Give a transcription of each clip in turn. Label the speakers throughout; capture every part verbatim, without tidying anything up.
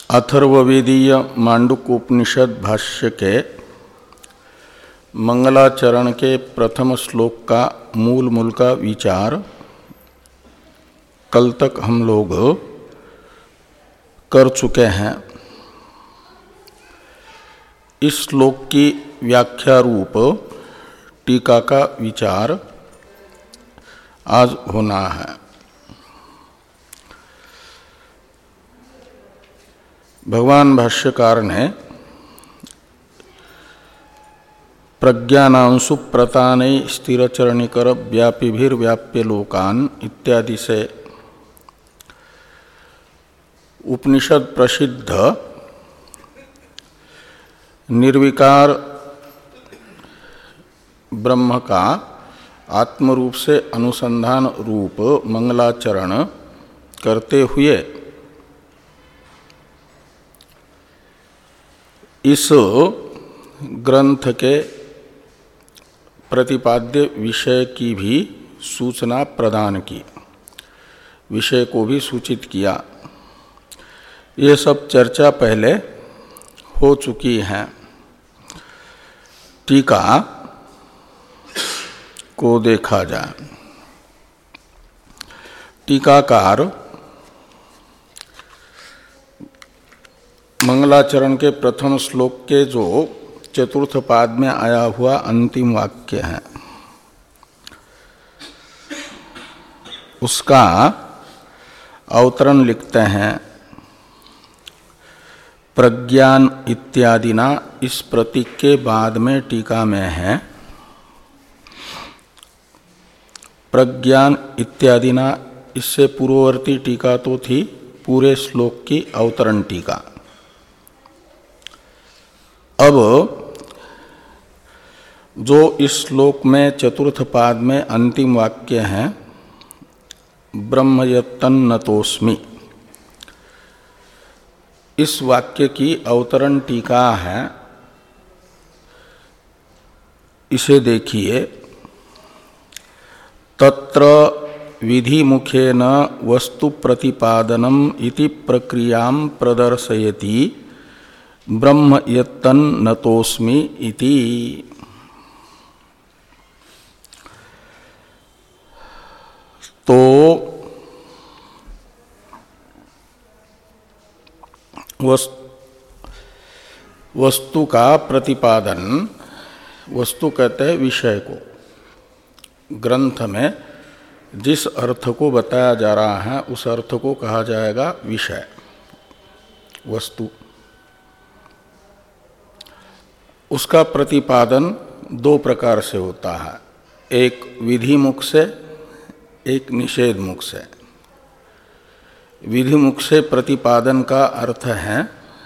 Speaker 1: अथर्ववेदीय मांडुक्योपनिषद भाष्य के मंगलाचरण के प्रथम श्लोक का मूल मूल का विचार कल तक हम लोग कर चुके हैं। इस श्लोक की व्याख्या रूप टीका का विचार आज होना है। भगवान भाष्यकार ने प्रज्ञानांशु प्रतानै स्थिरचरणिकर व्यापिभिर्व्याप्य लोकान इत्यादि से उपनिषद प्रसिद्ध निर्विकार ब्रह्म का आत्मरूप से अनुसंधान रूप मंगलाचरण करते हुए इस ग्रंथ के प्रतिपाद्य विषय की भी सूचना प्रदान की, विषय को भी सूचित किया। ये सब चर्चा पहले हो चुकी है। टीका को देखा जाए। टीकाकार मंगलाचरण के प्रथम श्लोक के जो चतुर्थ पाद में आया हुआ अंतिम वाक्य है, उसका अवतरण लिखते हैं। प्रज्ञान इत्यादिना इस प्रतीक के बाद में टीका में है प्रज्ञान इत्यादिना। इससे पूर्ववर्ती टीका तो थी पूरे श्लोक की अवतरण टीका। अब जो इस श्लोक में चतुर्थ पाद में अंतिम वाक्य है, ब्रह्म यत्तन्नतोस्मि, इस वाक्य की अवतरण टीका है। इसे देखिए। तत्र विधिमुखेन वस्तु प्रतिपादनम इति प्रक्रियां प्रदर्शयति ब्रह्म यत्तन्नतोस्मि इति। तो वस्तु का प्रतिपादन, वस्तु कहते हैं विषय को, ग्रंथ में जिस अर्थ को बताया जा रहा है उस अर्थ को कहा जाएगा विषय, वस्तु। उसका प्रतिपादन दो प्रकार से होता है, एक विधि मुख से, एक निषेध मुख से। विधि मुख से प्रतिपादन का अर्थ है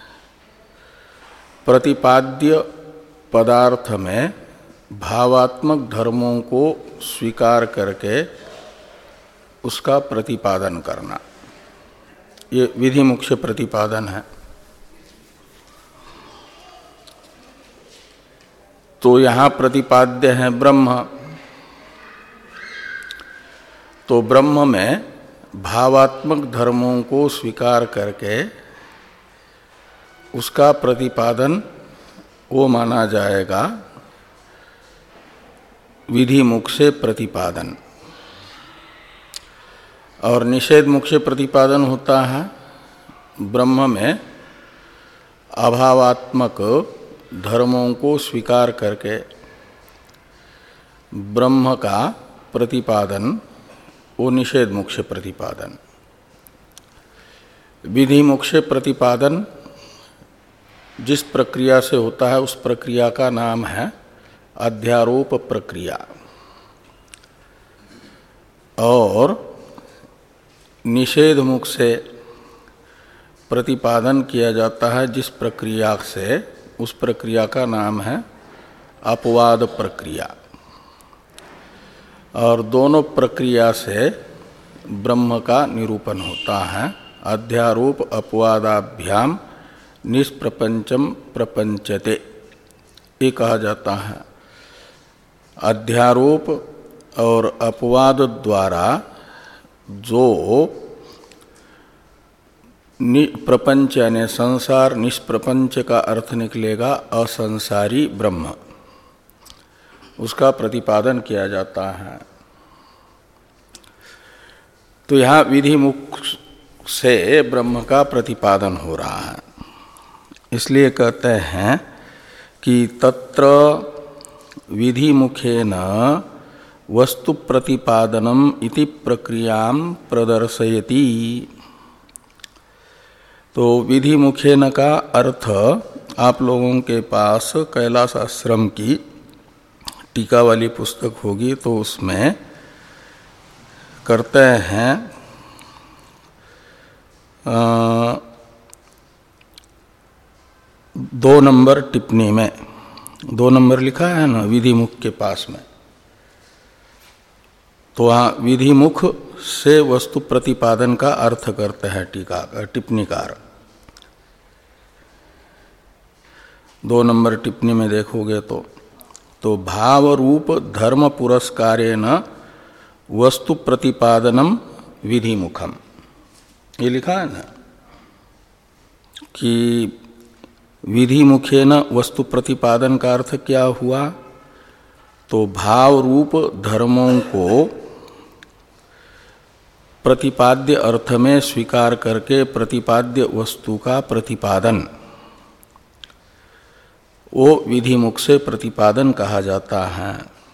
Speaker 1: प्रतिपाद्य पदार्थ में भावात्मक धर्मों को स्वीकार करके उसका प्रतिपादन करना, ये विधि मुख से प्रतिपादन है। तो यहाँ प्रतिपाद्य है ब्रह्म। तो ब्रह्म में भावात्मक धर्मों को स्वीकार करके उसका प्रतिपादन वो माना जाएगा विधि मुख से प्रतिपादन। और निषेध मुख से प्रतिपादन होता है ब्रह्म में अभावात्मक धर्मों को स्वीकार करके ब्रह्म का प्रतिपादन, वो निषेध मुख से प्रतिपादन। विधि मुख से प्रतिपादन जिस प्रक्रिया से होता है उस प्रक्रिया का नाम है अध्यारोप प्रक्रिया। और निषेध मुख से प्रतिपादन किया जाता है जिस प्रक्रिया से, उस प्रक्रिया का नाम है अपवाद प्रक्रिया। और दोनों प्रक्रिया से ब्रह्म का निरूपण होता है। अध्यारोप अपवादाभ्याम निष्प्रपंचम प्रपंचते, ये कहा जाता है। अध्यारोप और अपवाद द्वारा जो प्रपंच यानी संसार निष्प्रपंच का अर्थ निकलेगा असंसारी ब्रह्म, उसका प्रतिपादन किया जाता है। तो यहाँ विधि मुख से ब्रह्म का प्रतिपादन हो रहा है, इसलिए कहते हैं कि तत्र विधि मुखेन वस्तु प्रतिपादनम इति प्रक्रियां प्रदर्शयति। तो विधि मुखेन का अर्थ आप लोगों के पास कैलाश आश्रम की टीका वाली पुस्तक होगी तो उसमें करते हैं आ, दो नंबर टिप्पणी में दो नंबर लिखा है ना विधि मुख के पास में, तो वहाँ विधि मुख से वस्तु प्रतिपादन का अर्थ करते हैं टीका टिप्पणीकार। दो नंबर टिप्पणी में देखोगे तो तो भाव रूप धर्म पुरस्कारेण वस्तु प्रतिपादनम विधि मुखम, ये लिखा है ना कि विधि मुखेन वस्तु प्रतिपादन का अर्थ क्या हुआ, तो भाव रूप धर्मों को प्रतिपाद्य अर्थ में स्वीकार करके प्रतिपाद्य वस्तु का प्रतिपादन, वो विधि मुख से प्रतिपादन कहा जाता है।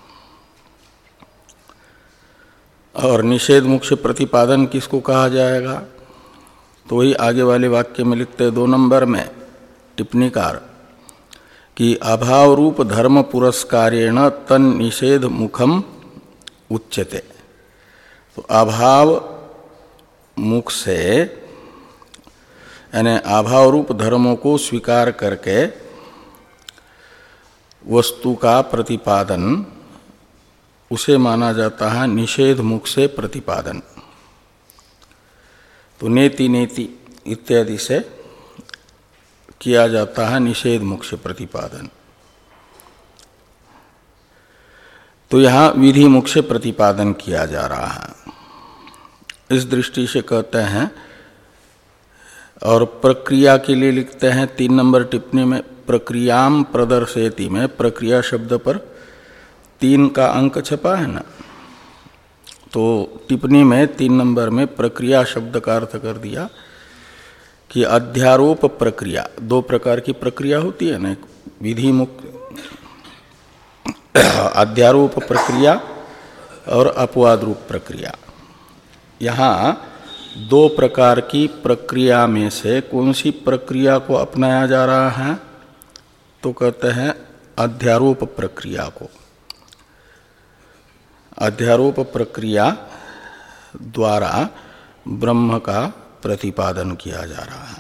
Speaker 1: और निषेध मुख से प्रतिपादन किसको कहा जाएगा, तो वही आगे वाले वाक्य में लिखते दो नंबर में टिप्पणीकार कि अभाव रूप धर्म पुरस्कारेण तन निषेध मुखम उच्यते। तो अभाव मुख से यानी अभाव रूप धर्मों को स्वीकार करके वस्तु का प्रतिपादन, उसे माना जाता है निषेध मुख से प्रतिपादन। तो नेति नेति इत्यादि से किया जाता है निषेध मुख से प्रतिपादन। तो यहाँ विधि मुख से प्रतिपादन किया जा रहा है, इस दृष्टि से कहते हैं। और प्रक्रिया के लिए लिखते हैं तीन नंबर टिप्पणी में प्रक्रियाम प्रदर्शयति में प्रक्रिया शब्द पर तीन का अंक छपा है ना, तो टिप्पणी में तीन नंबर में प्रक्रिया शब्द का अर्थ कर दिया कि अध्यारोप प्रक्रिया, दो प्रकार की प्रक्रिया होती है ना, विधि मुख अध्यारोप प्रक्रिया और अपवाद रूप प्रक्रिया। यहाँ दो प्रकार की प्रक्रिया में से कौन सी प्रक्रिया को अपनाया जा रहा है, तो कहते हैं अध्यारोप प्रक्रिया को। अध्यारोप प्रक्रिया द्वारा ब्रह्म का प्रतिपादन किया जा रहा है।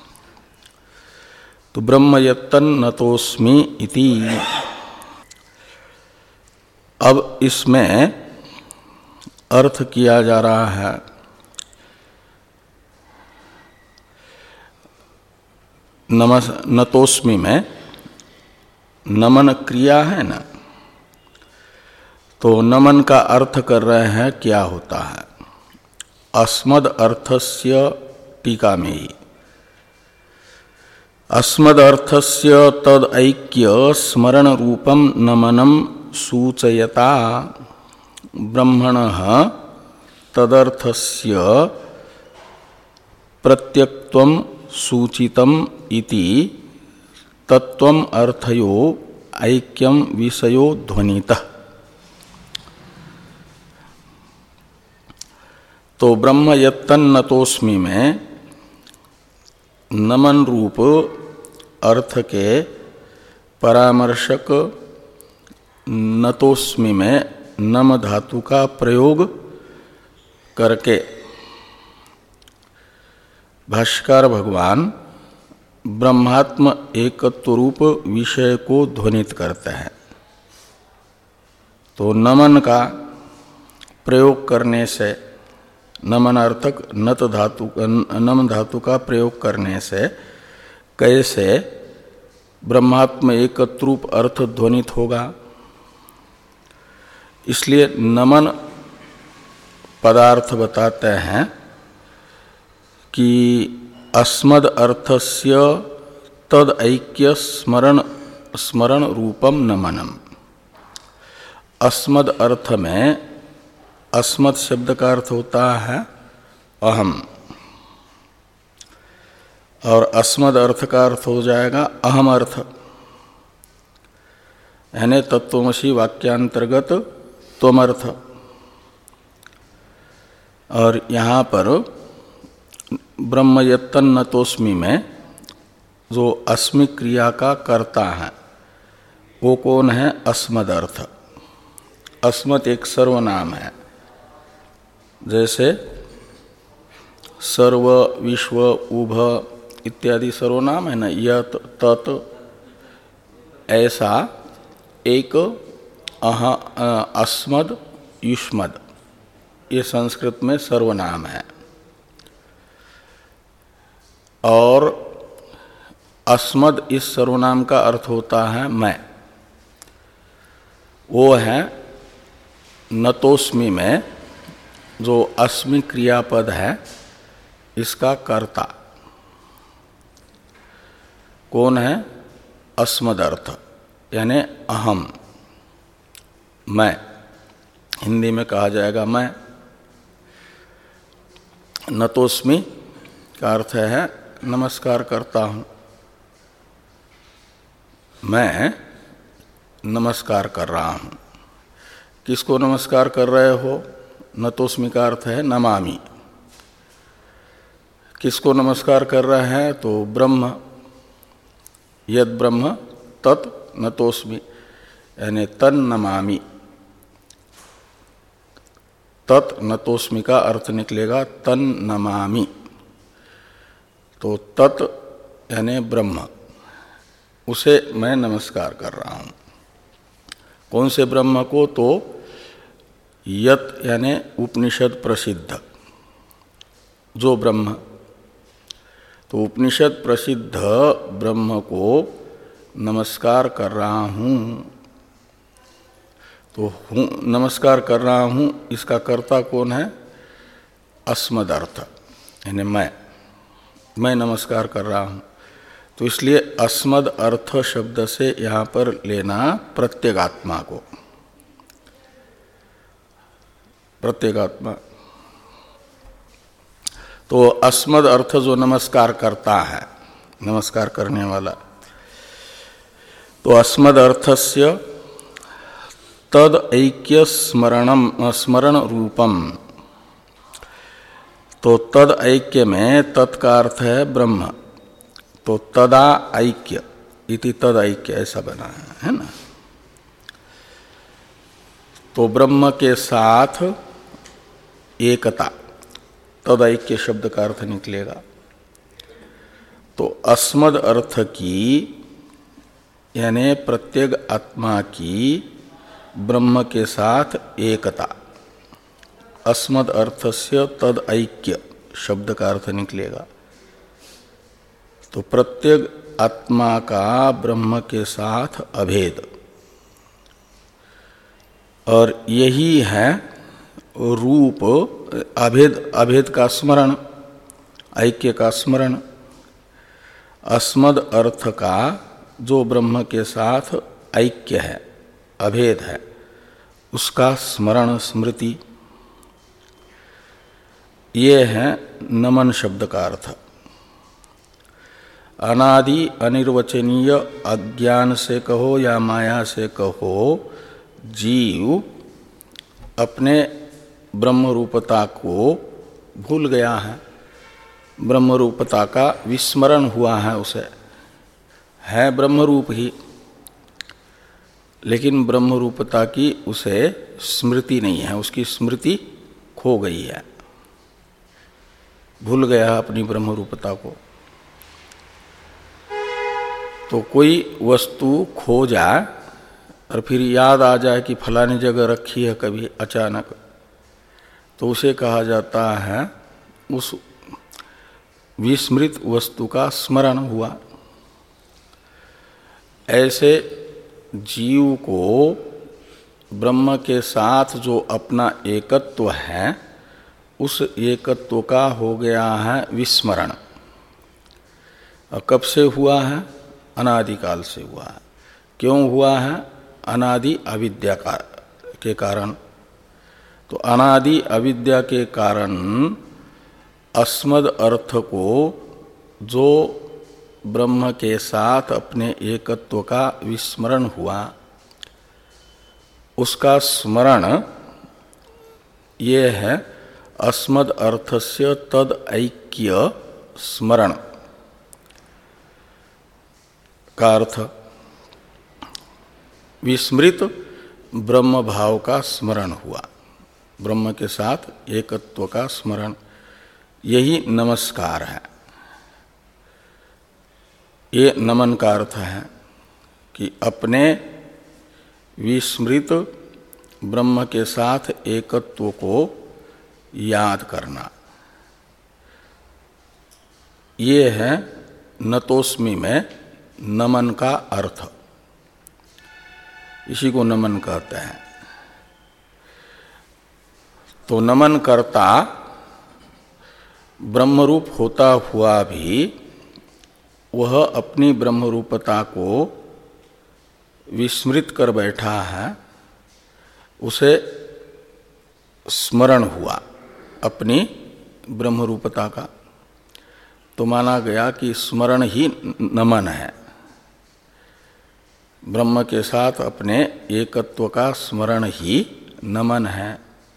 Speaker 1: तो ब्रह्म यत्तन नतोस्मि इति। अब इसमें अर्थ किया जा रहा है नमस् नतोस्मि में नमन क्रिया है ना, तो नमन का अर्थ कर रहे हैं क्या होता है। अस्मद अर्थस्य टीका में ही अस्मद अर्थस्य तद ऐक्य स्मरण रूपम नमनम सूचयता ब्रह्मणः तदर्थस्य प्रत्यक्त्वं सूचितम इति तत्वम अर्थयो ऐक्यम विषयो ध्वनितः। तो ब्रह्म यत्तन नतोस्मि में नमन रूप अर्थ के परामर्शक नतोस्मि में नम धातु का प्रयोग करके भाष्यकार भगवान ब्रह्मात्म एकत्व रूप विषय को ध्वनित करते हैं। तो नमन का प्रयोग करने से, नमन अर्थक नत धातु नम धातु का प्रयोग करने से कैसे ब्रह्मात्म एकत्व रूप अर्थ ध्वनित होगा, इसलिए नमन पदार्थ बताते हैं कि अस्मद अर्थस्य तद ऐक्य स्मरण स्मरण रूपम नमनम। अस्मद अर्थ में अस्मद शब्द का अर्थ होता है अहम, और अस्मद अर्थ का अर्थ हो जाएगा अहम अर्थ, यानी तत्वमसि वाक्यांतर्गत त्वमर्थ। और यहाँ पर ब्रह्म यत्तन्न तोस्मि में जो अस्मि क्रिया का कर्ता है वो कौन है? अस्मद अर्थ। अस्मत् एक सर्वनाम है, जैसे सर्व, विश्व, उभ इत्यादि सर्वनाम है ना, यत, तत्, ऐसा एक अह अस्मद, युष्मद, ये संस्कृत में सर्वनाम है। और अस्मद इस सर्वनाम का अर्थ होता है मैं। वो है नतोस्मि में जो अस्मि क्रियापद है इसका कर्ता कौन है? अस्मद अर्थ, यानी अहम, मैं। हिंदी में कहा जाएगा मैं। नतोस्मि का अर्थ है नमस्कार करता हूँ, मैं नमस्कार कर रहा हूँ। किसको नमस्कार कर रहे हो? नतोस्मि का अर्थ है नमामि। किसको नमस्कार कर रहे हैं? तो ब्रह्म, यद ब्रह्म तत् नतोस्मि, यानी तन नमामि। तत् नतोस्मि का अर्थ निकलेगा तन नमामि। तो तत् यानी ब्रह्म, उसे मैं नमस्कार कर रहा हूँ। कौन से ब्रह्म को? तो यत यानी उपनिषद प्रसिद्ध जो ब्रह्म, तो उपनिषद प्रसिद्ध ब्रह्म को नमस्कार कर रहा हूँ। तो हूँ नमस्कार कर रहा हूँ, इसका कर्ता कौन है? अस्मद अर्थ, यानी मैं मैं नमस्कार कर रहा हूँ। तो इसलिए अस्मद अर्थ शब्द से यहाँ पर लेना प्रत्यगात्मा को, प्रत्यगात्मा। तो अस्मद अर्थ जो नमस्कार करता है, नमस्कार करने वाला, तो अस्मद अर्थस्य तद ऐक्य स्मरणम स्मरण रूपम। तो तद ऐक्य में तत् का अर्थ है ब्रह्म, तो तदा ऐक्य इति तद ऐक्य ऐसा बना है, है ना। तो ब्रह्म के साथ एकता, तद ऐक्य शब्द का अर्थ निकलेगा। तो अस्मद अर्थ की यानी प्रत्येक आत्मा की ब्रह्म के साथ एकता, अस्मद अर्थस्य तद ऐक्य शब्द का अर्थ निकलेगा। तो प्रत्येक आत्मा का ब्रह्म के साथ अभेद, और यही है रूप अभेद, अभेद का स्मरण, ऐक्य का स्मरण। अस्मद अर्थ का जो ब्रह्म के साथ ऐक्य है, अभेद है, उसका स्मरण, स्मृति, ये है नमन शब्द का अर्थ। अनादि अनिर्वचनीय अज्ञान से कहो या माया से कहो, जीव अपने ब्रह्म रूपता को भूल गया है, ब्रह्म रूपता का विस्मरण हुआ है उसे, है ब्रह्म रूप ही, लेकिन ब्रह्म रूपता की उसे स्मृति नहीं है, उसकी स्मृति खो गई है, भूल गया अपनी ब्रह्म रूपता को। तो कोई वस्तु खो जाए और फिर याद आ जाए कि फलानी जगह रखी है कभी अचानक, तो उसे कहा जाता है उस विस्मृत वस्तु का स्मरण हुआ। ऐसे जीव को ब्रह्म के साथ जो अपना एकत्व है, उस एकत्व का हो गया है विस्मरण, और कब से हुआ है? अनादिकाल से हुआ है। क्यों हुआ है? अनादि अविद्या का के कारण। तो अनादि अविद्या के कारण अस्मद अर्थ को जो ब्रह्म के साथ अपने एकत्व का विस्मरण हुआ, उसका स्मरण ये है अस्मद अर्थस्य तद ऐक्य स्मरण का अर्थ। विस्मृत ब्रह्म भाव का स्मरण हुआ, ब्रह्म के साथ एकत्व का स्मरण, यही नमस्कार है। ये नमन का अर्थ है कि अपने विस्मृत ब्रह्म के साथ एकत्व को याद करना। ये है नतोस्मि में नमन का अर्थ। इसी को नमन कहते हैं। तो नमन करता ब्रह्मरूप होता हुआ भी वह अपनी ब्रह्मरूपता को विस्मृत कर बैठा है, उसे स्मरण हुआ अपनी ब्रह्मरूपता का। तो माना गया कि स्मरण ही नमन है, ब्रह्म के साथ अपने एकत्व का स्मरण ही नमन है।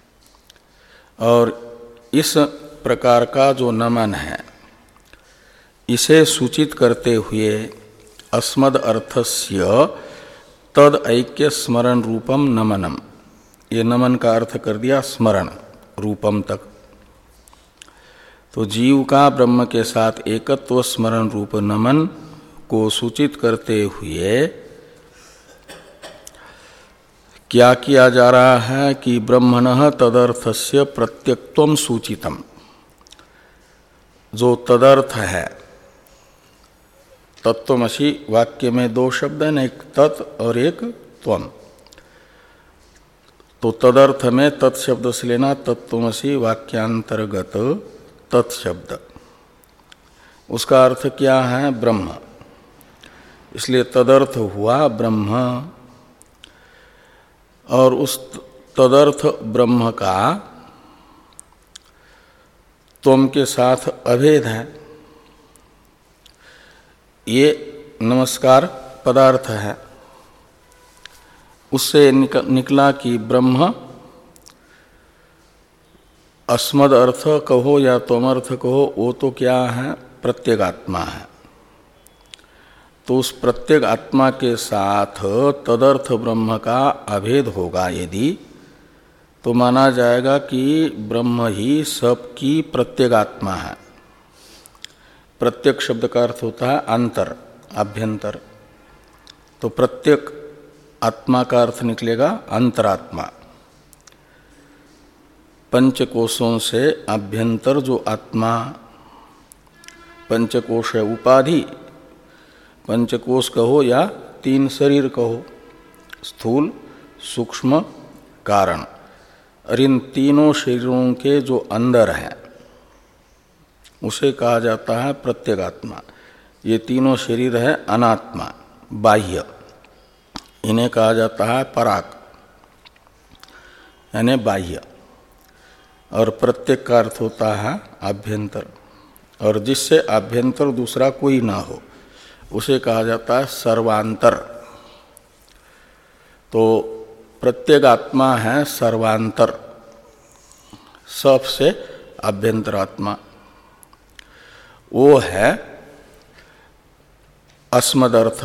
Speaker 1: और इस प्रकार का जो नमन है, इसे सूचित करते हुए अस्मद अर्थस्य तद ऐक्य स्मरण रूपम नमनम, ये नमन का अर्थ कर दिया स्मरण रूपम तक। तो जीव का ब्रह्म के साथ एकत्व स्मरण रूप नमन को सूचित करते हुए क्या किया जा रहा है कि ब्रह्मणः तदर्थस्य प्रत्यक्त्वम सूचितम। जो तदर्थ है, तत्त्वमसि वाक्य में दो शब्द हैं, एक तत् और एक त्वम। तो तदर्थ में तत् शब्द से लेना, तत्त्वमसि वाक्यांतर्गत तत् शब्द, उसका अर्थ क्या है? ब्रह्म। इसलिए तदर्थ हुआ ब्रह्म। और उस तदर्थ ब्रह्म का त्वम के साथ अभेद है। ये नमस्कार पदार्थ है। उससे निकला कि ब्रह्म अस्मद अर्थ कहो या त्वमर्थ कहो, वो तो क्या है? प्रत्यगात्मा है। तो उस प्रत्येक आत्मा के साथ तदर्थ ब्रह्म का अभेद होगा यदि, तो माना जाएगा कि ब्रह्म ही सबकी प्रत्येगात्मा है। प्रत्येक शब्द का अर्थ होता है अंतर, आभ्यंतर। तो प्रत्येक आत्मा का अर्थ निकलेगा अंतरात्मा। पंचकोशों से आभ्यंतर जो आत्मा, पंचकोश है उपाधि, पंचकोश कहो या तीन शरीर कहो, स्थूल सूक्ष्म कारण, और इन तीनों शरीरों के जो अंदर है उसे कहा जाता है प्रत्यगात्मा। ये तीनों शरीर है अनात्मा, बाह्य, इन्हें कहा जाता है पराक, यानी बाह्य। और प्रत्येक का अर्थ होता है आभ्यंतर, और जिससे आभ्यंतर दूसरा कोई ना हो उसे कहा जाता है सर्वांतर। तो प्रत्येक आत्मा है सर्वांतर, सबसे आभ्यंतरात्मा। वो है अस्मद अर्थ,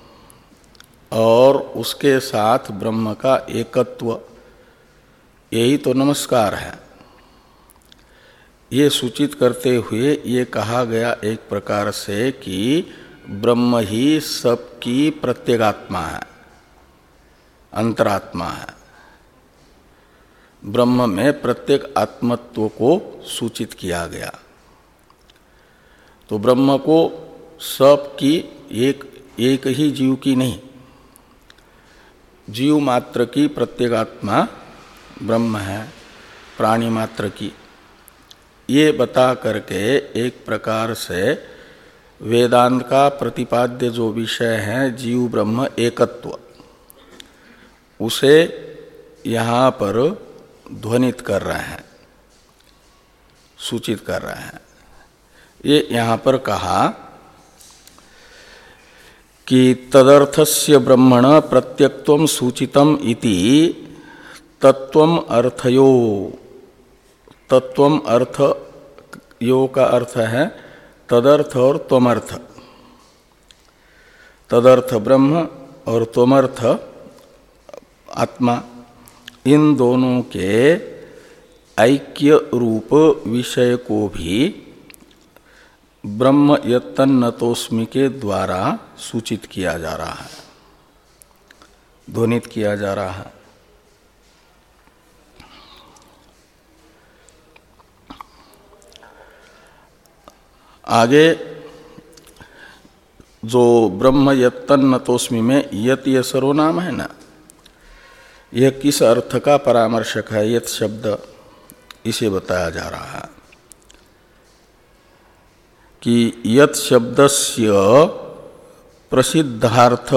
Speaker 1: और उसके साथ ब्रह्म का एकत्व, यही तो नमस्कार है। ये सूचित करते हुए ये कहा गया एक प्रकार से कि ब्रह्म ही सबकी प्रत्यगात्मा है, अंतरात्मा है। ब्रह्म में प्रत्येक आत्मत्व को सूचित किया गया। तो ब्रह्म को सबकी एक एक ही जीव की नहीं, जीव मात्र की प्रत्येगात्मा ब्रह्म है, प्राणी मात्र की। ये बता करके एक प्रकार से वेदांत का प्रतिपाद्य जो विषय है जीव ब्रह्म एकत्व, उसे यहाँ पर ध्वनित कर रहे हैं, सूचित कर रहे हैं। ये यहाँ पर कहा कि तदर्थस्य ब्रह्मण प्रत्यक्त्वं सूचितम इति तत्वम अर्थयो। तत्वम अर्थ यो का अर्थ है तदर्थ और त्वमर्थ। तदर्थ ब्रह्म और त्वमर्थ आत्मा, इन दोनों के ऐक्य रूप विषय को भी ब्रह्म यत्तन्नतोस्मि के द्वारा सूचित किया जा रहा है, ध्वनित किया जा रहा है। आगे जो ब्रह्म यत्तन्नतोस्मि में यत ये सर्वनाम है ना, यह किस अर्थ का परामर्शक है? यत शब्द, इसे बताया जा रहा है कि यत शब्दस्य प्रसिद्धार्थ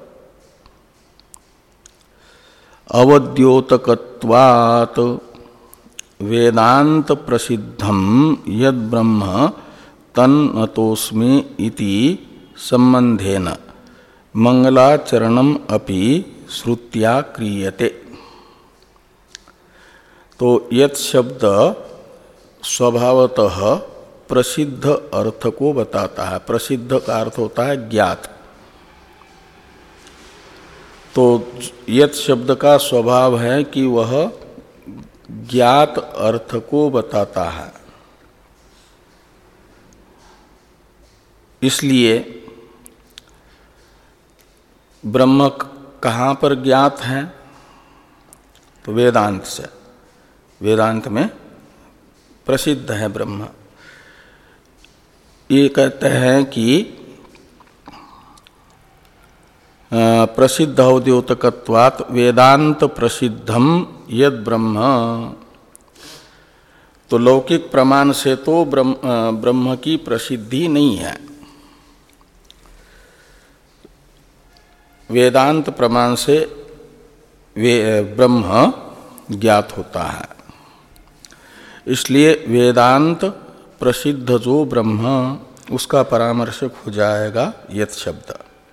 Speaker 1: अवद्योतकत्वात् वेदांत प्रसिद्धम यद ब्रह्म तन्नतोस्मि इति संबंधेन मंगलाचरणम अपि श्रुत्या क्रियते। तो यत शब्द स्वभावतः प्रसिद्ध अर्थ को बताता है। प्रसिद्ध का अर्थ होता है ज्ञात। तो यत शब्द का स्वभाव है कि वह ज्ञात अर्थ को बताता है। इसलिए ब्रह्म कहाँ पर ज्ञात है? तो वेदांत से, वेदांत में प्रसिद्ध है ब्रह्म। ये कहते हैं कि प्रसिद्ध औद्योतकत्वात् वेदांत प्रसिद्धम यद ब्रह्म। तो लौकिक प्रमाण से तो ब्रह्म, ब्रह्म की प्रसिद्धि नहीं है, वेदांत प्रमाण से वे ब्रह्म ज्ञात होता है। इसलिए वेदांत प्रसिद्ध जो ब्रह्म, उसका परामर्शक हो जाएगा यत शब्द।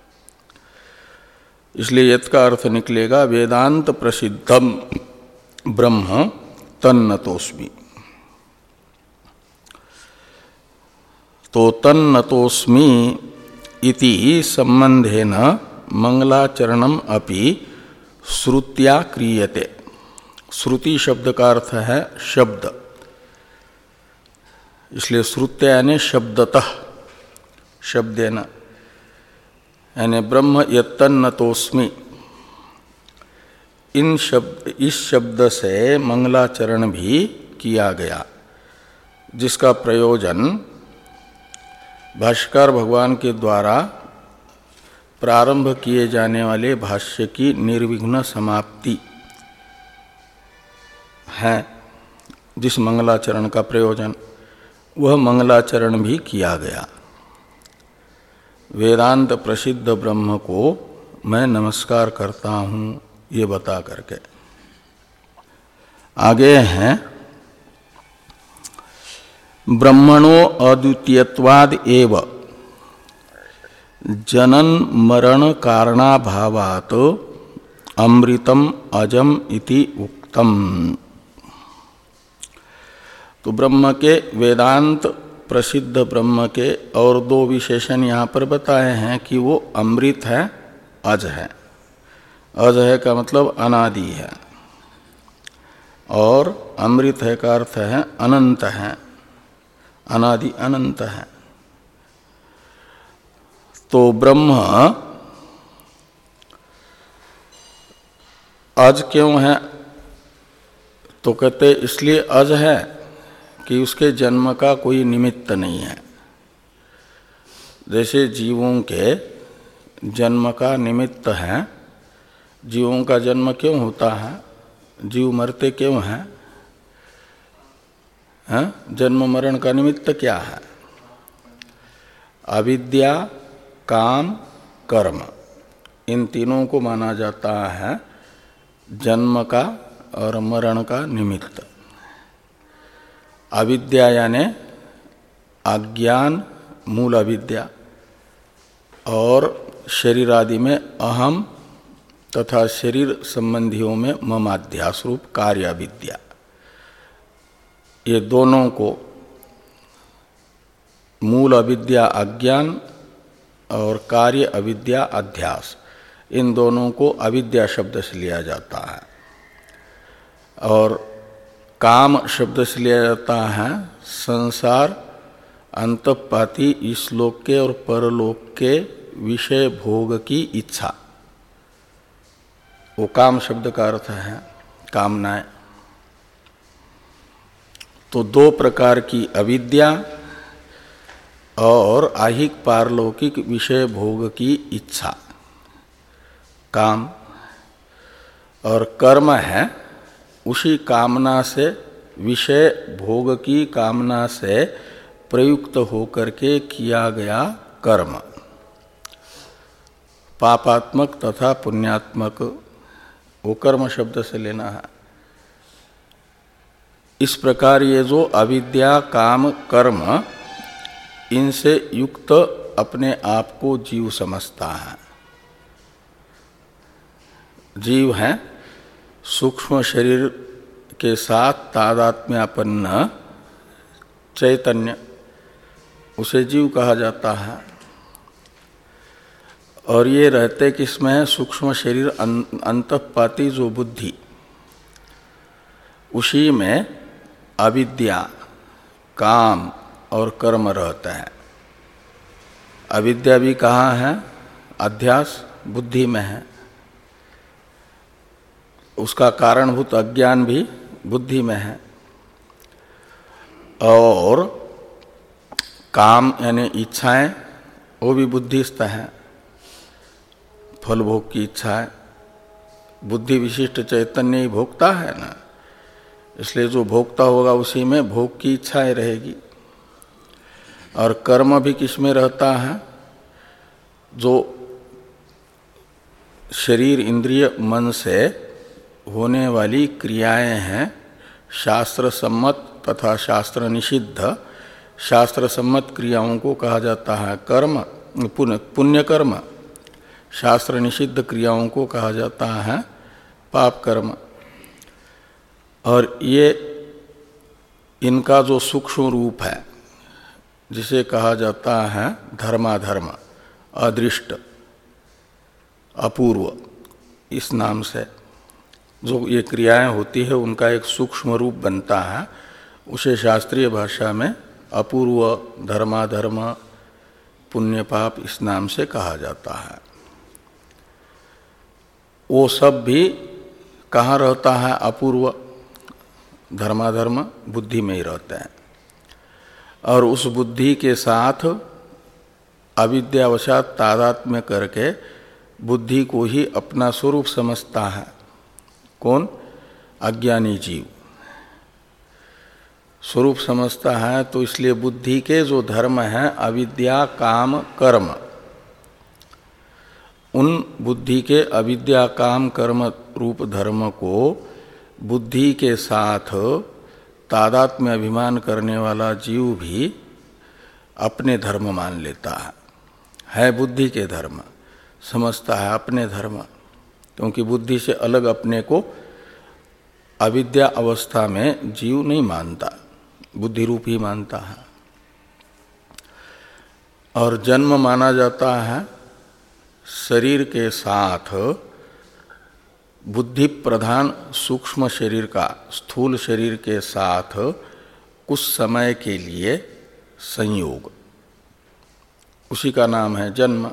Speaker 1: इसलिए यत का अर्थ निकलेगा वेदांत प्रसिद्धम ब्रह्म तन्नतोस्मि। तो तन्नतोस्मि इति संबंधेन मंगलाचरणम अपि श्रुत्या क्रियते। श्रुति शब्द का अर्थ है शब्द, इसलिए श्रुत्या यानी शब्दतः, शब्देन, यानी ब्रह्म यत्तन्नतोस्मि। इन शब्द इस शब्द से मंगलाचरण भी किया गया, जिसका प्रयोजन भाष्यकार भगवान के द्वारा प्रारंभ किए जाने वाले भाष्य की निर्विघ्न समाप्ति है। जिस मंगलाचरण का प्रयोजन, वह मंगलाचरण भी किया गया। वेदांत प्रसिद्ध ब्रह्म को मैं नमस्कार करता हूँ, ये बता करके आगे हैं ब्रह्मणो अद्वितीयत्वाद एव जनन मरण कारणाभावात् अमृतम अजम इति उक्तम। तो ब्रह्म के, वेदांत प्रसिद्ध ब्रह्म के और दो विशेषण यहाँ पर बताए हैं कि वो अमृत है, अज है। अज है का मतलब अनादि है, और अमृत है का अर्थ है अनंत है, अनादि अनंत है। तो ब्रह्म अज क्यों है? तो कहते इसलिए अज है कि उसके जन्म का कोई निमित्त नहीं है। जैसे जीवों के जन्म का निमित्त है, जीवों का जन्म क्यों होता है? जीव मरते क्यों हैं? है? जन्म मरण का निमित्त क्या है? अविद्या, काम, कर्म, इन तीनों को माना जाता है जन्म का और मरण का निमित्त। अविद्या यानी अज्ञान, मूल अविद्या, और शरीर आदि में अहम तथा शरीर संबंधियों में ममाध्यास रूप कार्य अविद्या, ये दोनों को मूल अविद्या अज्ञान और कार्य अविद्या अध्यास, इन दोनों को अविद्या शब्द से लिया जाता है। और काम शब्द से लिया जाता है संसार अंतःपाती इस लोक के और परलोक के विषय भोग की इच्छा, वो काम शब्द का अर्थ है कामनाएं। तो दो प्रकार की अविद्या और आहिक पारलौकिक विषय भोग की इच्छा, काम, और कर्म है उसी कामना से, विषय भोग की कामना से प्रयुक्त होकर के किया गया कर्म, पापात्मक तथा पुण्यात्मक, वो कर्म शब्द से लेना है। इस प्रकार ये जो अविद्या, काम, कर्म, इनसे युक्त अपने आप को जीव समझता है। जीव है सूक्ष्म शरीर के साथ तादात्म्यापन्न चैतन्य, उसे जीव कहा जाता है। और ये रहते किसमें? सूक्ष्म शरीर अंतःपाती जो बुद्धि, उसी में अविद्या, काम और कर्म रहता है। अविद्या भी कहाँ है? अध्यास, बुद्धि में है। उसका कारणभूत अज्ञान भी बुद्धि में है। और काम यानी इच्छाएं, वो भी बुद्धिस्थ है, फल भोग की इच्छा है। बुद्धि विशिष्ट चैतन्य ही भोगता है ना, इसलिए जो भोगता होगा उसी में भोग की इच्छाएं रहेगी। और कर्म भी किस में रहता है? जो शरीर, इंद्रिय, मन से होने वाली क्रियाएं हैं, शास्त्र सम्मत तथा शास्त्र निषिद्ध। शास्त्र सम्मत क्रियाओं को कहा जाता है कर्म, पुण्य कर्म। शास्त्र निषिद्ध क्रियाओं को कहा जाता है पाप कर्म। और ये इनका जो सूक्ष्म रूप है, जिसे कहा जाता है धर्माधर्म, अदृष्ट, अपूर्व, इस नाम से जो ये क्रियाएं होती है उनका एक सूक्ष्म रूप बनता है, उसे शास्त्रीय भाषा में अपूर्व, धर्माधर्म, पुण्य पाप इस नाम से कहा जाता है। वो सब भी कहाँ रहता है? अपूर्व, धर्माधर्म बुद्धि में ही रहते हैं। और उस बुद्धि के साथ अविद्यावशात तादात्म्य करके बुद्धि को ही अपना स्वरूप समझता है। कौन? अज्ञानी जीव स्वरूप समझता है। तो इसलिए बुद्धि के जो धर्म हैं अविद्या, काम, कर्म, उन बुद्धि के अविद्या, काम, कर्म रूप धर्म को बुद्धि के साथ तादात्म्य अभिमान करने वाला जीव भी अपने धर्म मान लेता है। है बुद्धि के धर्म, समझता है अपने धर्म, क्योंकि बुद्धि से अलग अपने को अविद्या अवस्था में जीव नहीं मानता, बुद्धि रूप ही मानता है। और जन्म माना जाता है शरीर के साथ बुद्धि प्रधान सूक्ष्म शरीर का, स्थूल शरीर के साथ कुछ समय के लिए संयोग, उसी का नाम है जन्म।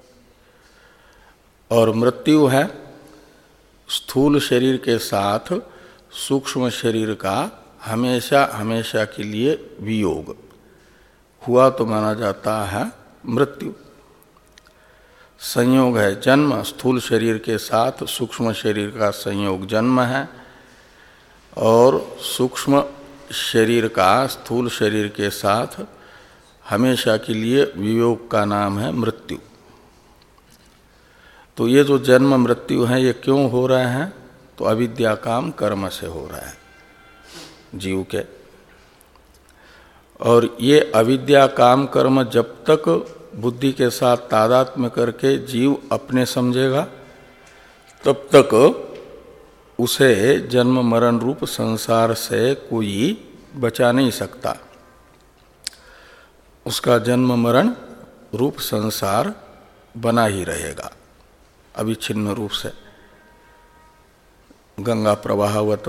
Speaker 1: और मृत्यु है स्थूल शरीर के साथ सूक्ष्म शरीर का हमेशा हमेशा के लिए वियोग हुआ तो माना जाता है मृत्यु। संयोग है जन्म, स्थूल शरीर के साथ सूक्ष्म शरीर का संयोग जन्म है, और सूक्ष्म शरीर का स्थूल शरीर के साथ हमेशा के लिए वियोग का नाम है मृत्यु। तो ये जो जन्म मृत्यु है ये क्यों हो रहे हैं? तो अविद्या काम कर्म से हो रहा है जीव के। और ये अविद्या काम कर्म जब तक बुद्धि के साथ तादात्म्य करके जीव अपने समझेगा तब तक उसे जन्म मरण रूप संसार से कोई बचा नहीं सकता। उसका जन्म मरण रूप संसार बना ही रहेगा अविच्छिन्न रूप से, गंगा प्रवाहवत।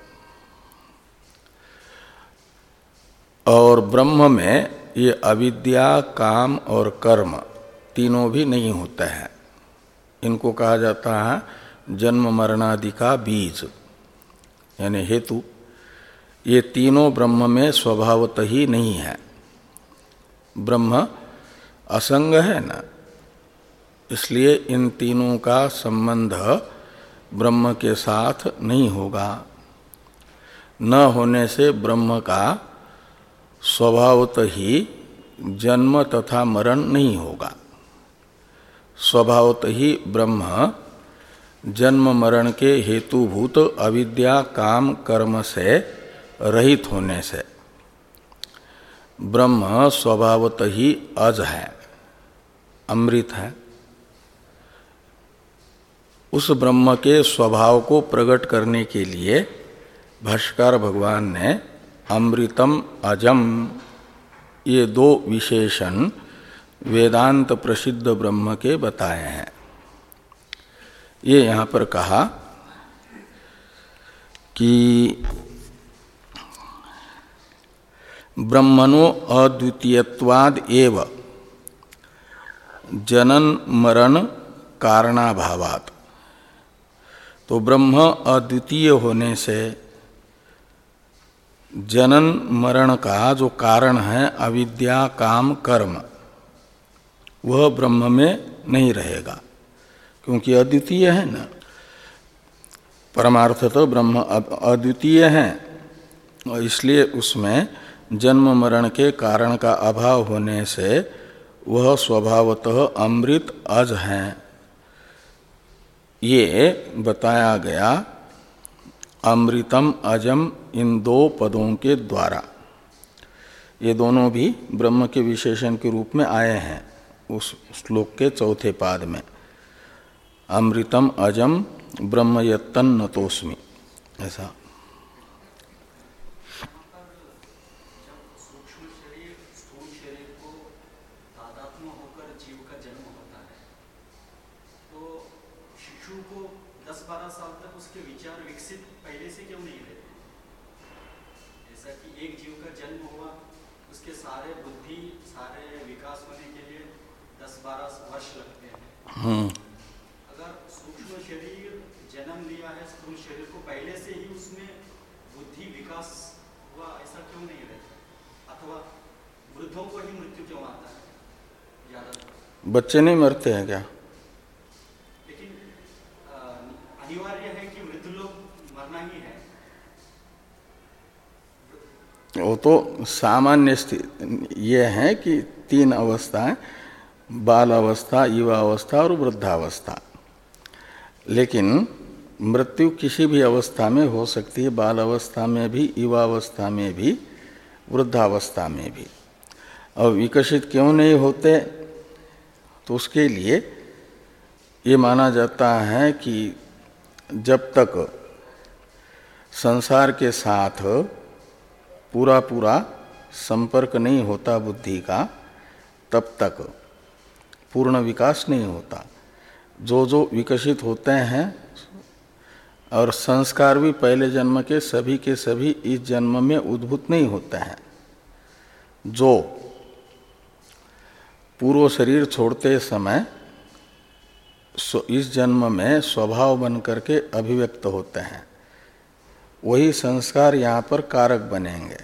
Speaker 1: और ब्रह्म में ये अविद्या काम और कर्म तीनों भी नहीं होते हैं। इनको कहा जाता है जन्म मरणादि का बीज यानी हेतु। ये तीनों ब्रह्म में स्वभावतः ही नहीं है। ब्रह्म असंग है ना, इसलिए इन तीनों का संबंध ब्रह्म के साथ नहीं होगा। न होने से ब्रह्म का स्वभावतः ही जन्म तथा मरण नहीं होगा। स्वभावतः ही ब्रह्म जन्म मरण के हेतुभूत अविद्या काम कर्म से रहित होने से ब्रह्म स्वभावतः ही अज है, अमृत है। उस ब्रह्म के स्वभाव को प्रकट करने के लिए भाष्यकार भगवान ने अमृतम अजम ये दो विशेषण वेदांत प्रसिद्ध ब्रह्म के बताए हैं। ये यहाँ पर कहा कि ब्रह्मणो अद्वितीयत्वाद एव जनन मरण कारणाभावात्। तो ब्रह्म अद्वितीय होने से जनन मरण का जो कारण है अविद्या काम कर्म वह ब्रह्म में नहीं रहेगा, क्योंकि अद्वितीय है ना। परमार्थ तो ब्रह्म अद्वितीय है और इसलिए उसमें जन्म मरण के कारण का अभाव होने से वह स्वभावतः अमृत अज हैं। ये बताया गया अमृतम अजम इन दो पदों के द्वारा। ये दोनों भी ब्रह्म के विशेषण के रूप में आए हैं उस श्लोक के चौथे पाद में। अमृतम अजम ब्रह्म यत्तन नतोस्मि, ऐसा।
Speaker 2: अगर सूक्ष्म शरीर जन्म लिया है स्थूल शरीर को, पहले से ही उसमें बुद्धि विकास हुआ, ऐसा क्यों नहीं रहता? अथवा वृद्धों को ही मृत्यु क्यों आता है ज्यादा?
Speaker 1: बच्चे नहीं मरते हैं क्या?
Speaker 2: लेकिन अनिवार्य है कि वृद्ध लोग मरना ही है।
Speaker 1: वो तो सामान्य स्थिति ये है कि तीन अवस्थाएं, बाल अवस्था, युवा अवस्था और वृद्धावस्था। लेकिन मृत्यु किसी भी अवस्था में हो सकती है, बाल अवस्था में भी, युवा अवस्था में भी, वृद्धावस्था में भी। और विकसित क्यों नहीं होते? तो उसके लिए ये माना जाता है कि जब तक संसार के साथ पूरा पूरा संपर्क नहीं होता बुद्धि का, तब तक पूर्ण विकास नहीं होता। जो जो विकसित होते हैं और संस्कार भी पहले जन्म के सभी के सभी इस जन्म में उद्भूत नहीं होते हैं। जो पूर्व शरीर छोड़ते समय इस जन्म में स्वभाव बन करके अभिव्यक्त होते हैं, वही संस्कार यहाँ पर कारक बनेंगे।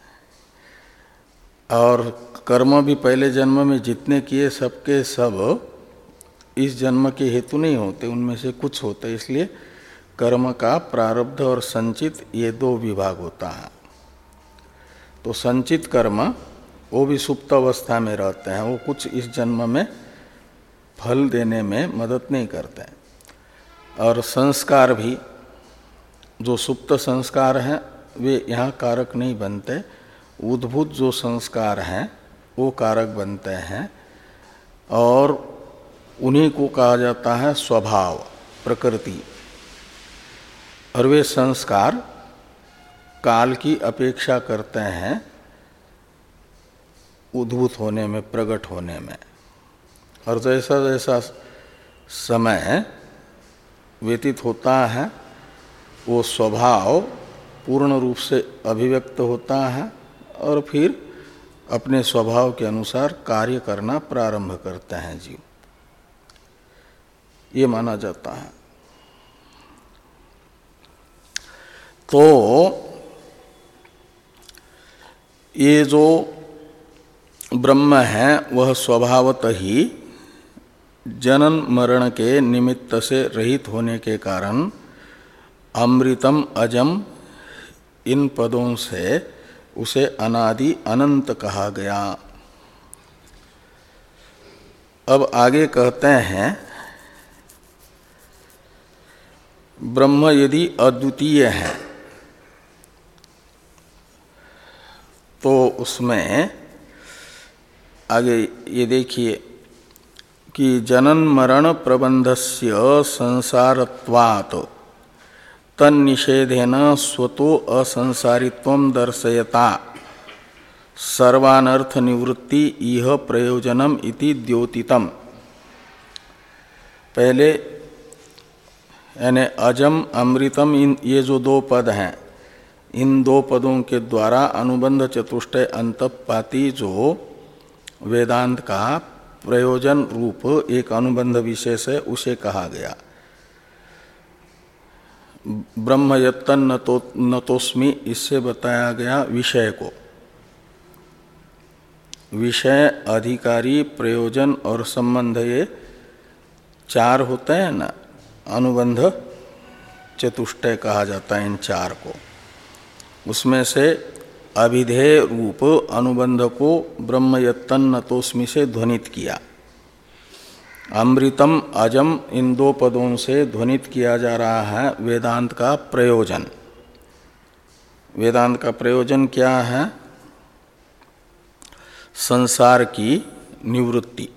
Speaker 1: और कर्म भी पहले जन्म में जितने किए सबके सब इस जन्म के हेतु नहीं होते, उनमें से कुछ होते। इसलिए कर्म का प्रारब्ध और संचित ये दो विभाग होता है। तो संचित कर्म वो भी सुप्त अवस्था में रहते हैं, वो कुछ इस जन्म में फल देने में मदद नहीं करते हैं। और संस्कार भी, जो सुप्त संस्कार हैं वे यहाँ कारक नहीं बनते, उद्भूत जो संस्कार हैं वो कारक बनते हैं, और उन्हीं को कहा जाता है स्वभाव, प्रकृति। और वे संस्कार काल की अपेक्षा करते हैं उद्भूत होने में, प्रकट होने में। और जैसा जैसा समय व्यतीत होता है वो स्वभाव पूर्ण रूप से अभिव्यक्त होता है और फिर अपने स्वभाव के अनुसार कार्य करना प्रारंभ करते हैं जीव, ये माना जाता है। तो ये जो ब्रह्म है वह स्वभावत ही जनन मरण के निमित्त से रहित होने के कारण अमृतम अजम इन पदों से उसे अनादि अनंत कहा गया। अब आगे कहते हैं ब्रह्म यदि अद्वितीय है तो उसमें आगे ये देखिए कि जनन मरण प्रबंधस्य संसारत्वात् तन्निषेधेन स्वतो असंसारित्वं दर्शयता सर्वानर्थ निवृत्ति इह प्रयोजनम इति द्योतितम। पहले यानी अजम अमृतम, इन ये जो दो पद हैं, इन दो पदों के द्वारा अनुबंध चतुष्टय अंतपाती जो वेदांत का प्रयोजन रूप एक अनुबंध विशेष है उसे कहा गया। ब्रह्म यत्तन नतो नतोस्मि, इससे बताया गया विषय को। विषय, अधिकारी, प्रयोजन और संबंध, ये चार होते हैं ना, अनुबंध चतुष्टय कहा जाता है इन चार को। उसमें से अभिधेय रूप अनुबंध को ब्रह्म यत्तन नतोस्मि से ध्वनित किया। अमृतम अजम, इन दो पदों से ध्वनित किया जा रहा है वेदांत का प्रयोजन। वेदांत का प्रयोजन क्या है? संसार की निवृत्ति।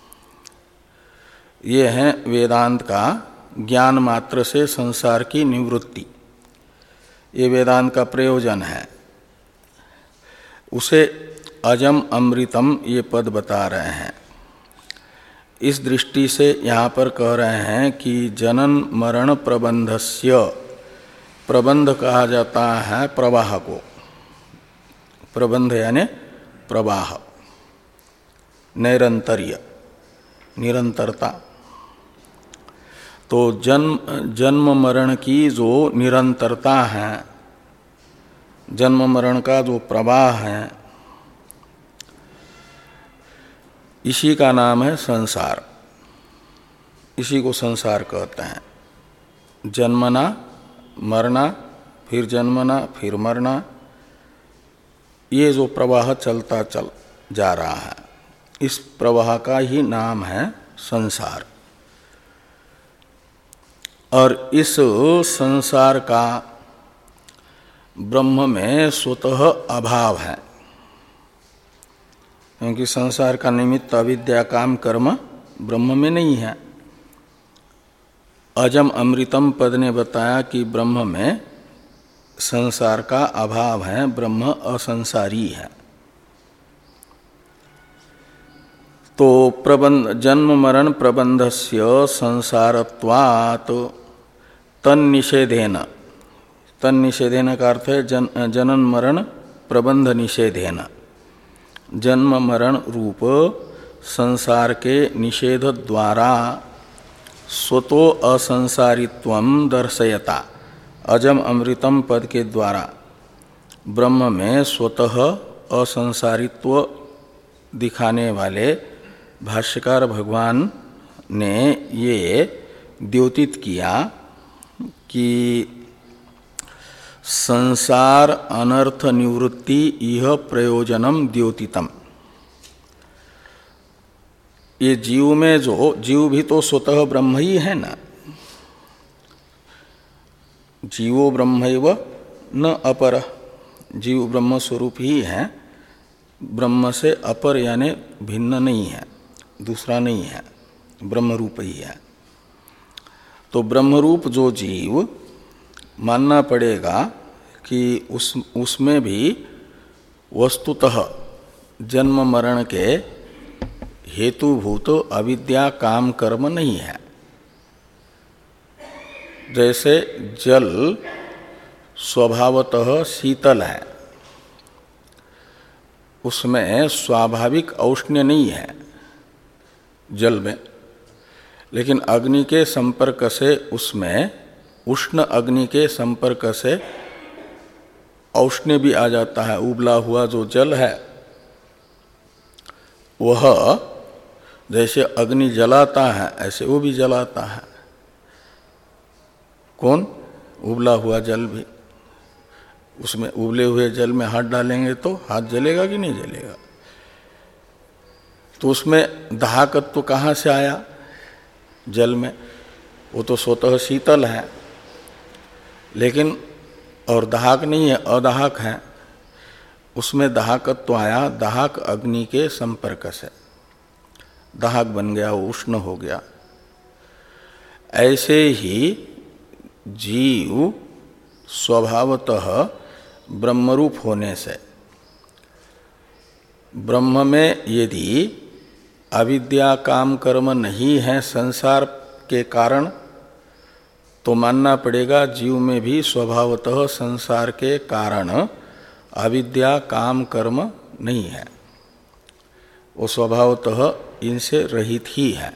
Speaker 1: ये है वेदांत का ज्ञान मात्र से संसार की निवृत्ति, ये वेदांत का प्रयोजन है। उसे अजम अमृतम ये पद बता रहे हैं। इस दृष्टि से यहाँ पर कह रहे हैं कि जनन मरण प्रबंधस्य, प्रबंध कहा जाता है प्रवाह को। प्रबंध यानी प्रवाह, नैरंतर्य, निरंतरता। तो जन्म जन्म मरण की जो निरंतरता है, जन्म मरण का जो प्रवाह है, इसी का नाम है संसार। इसी को संसार कहते हैं। जन्मना, मरना, फिर जन्मना, फिर मरना, ये जो प्रवाह चलता चल जा रहा है, इस प्रवाह का ही नाम है संसार। और इस संसार का ब्रह्म में स्वतः अभाव है, क्योंकि संसार का निमित्त अविद्या काम कर्म ब्रह्म में नहीं है। अजम अमृतम पद ने बताया कि ब्रह्म में संसार का अभाव है, ब्रह्म असंसारी है। तो प्रबंध जन्म मरण प्रबंधस्य संसारत्वात् तन्निषेधेन, तन्निषेधेन का अर्थ है जन, जनन मरण प्रबंध निषेधेन, जन्म मरण रूप संसार के निषेध द्वारा स्वतो असंसारित्वं दर्शयता। अजम अमृतम पद के द्वारा ब्रह्म में स्वतः असंसारित्व दिखाने वाले भाष्यकार भगवान ने ये द्योतित किया कि संसार अनर्थ निवृत्ति इह प्रयोजनम द्योतितम। ये जीव में जो जीव भी तो स्वतः ब्रह्म ही है ना, जीवो ब्रह्मैव न अपर, जीव ब्रह्म स्वरूप ही है, ब्रह्म से अपर यानी भिन्न नहीं है, दूसरा नहीं है, ब्रह्म रूप ही है। तो ब्रह्मरूप जो जीव मानना पड़ेगा कि उस उसमें भी वस्तुतः जन्म मरण के हेतुभूत अविद्या काम कर्म नहीं है। जैसे जल स्वभावतः शीतल है, उसमें स्वाभाविक औष्ण्य नहीं है जल में, लेकिन अग्नि के संपर्क से उसमें उष्ण अग्नि के संपर्क से औष्ण्य भी आ जाता है। उबला हुआ जो जल है वह जैसे अग्नि जलाता है ऐसे वो भी जलाता है। कौन? उबला हुआ जल भी। उसमें उबले हुए जल में हाथ डालेंगे तो हाथ जलेगा कि नहीं जलेगा? तो उसमें दाहकत्व तो कहाँ से आया जल में? वो तो स्वतः शीतल है, लेकिन और दाहक नहीं है, अदाहक है। उसमें दाहकत्व तो आया दाहक अग्नि के संपर्क से, दाहक बन गया, वो उष्ण हो गया। ऐसे ही जीव स्वभावतः ब्रह्मरूप होने से ब्रह्म में यदि अविद्या काम कर्म नहीं है संसार के कारण, तो मानना पड़ेगा जीव में भी स्वभावतः संसार के कारण अविद्या काम कर्म नहीं है, वो स्वभावतः इनसे रहित ही है।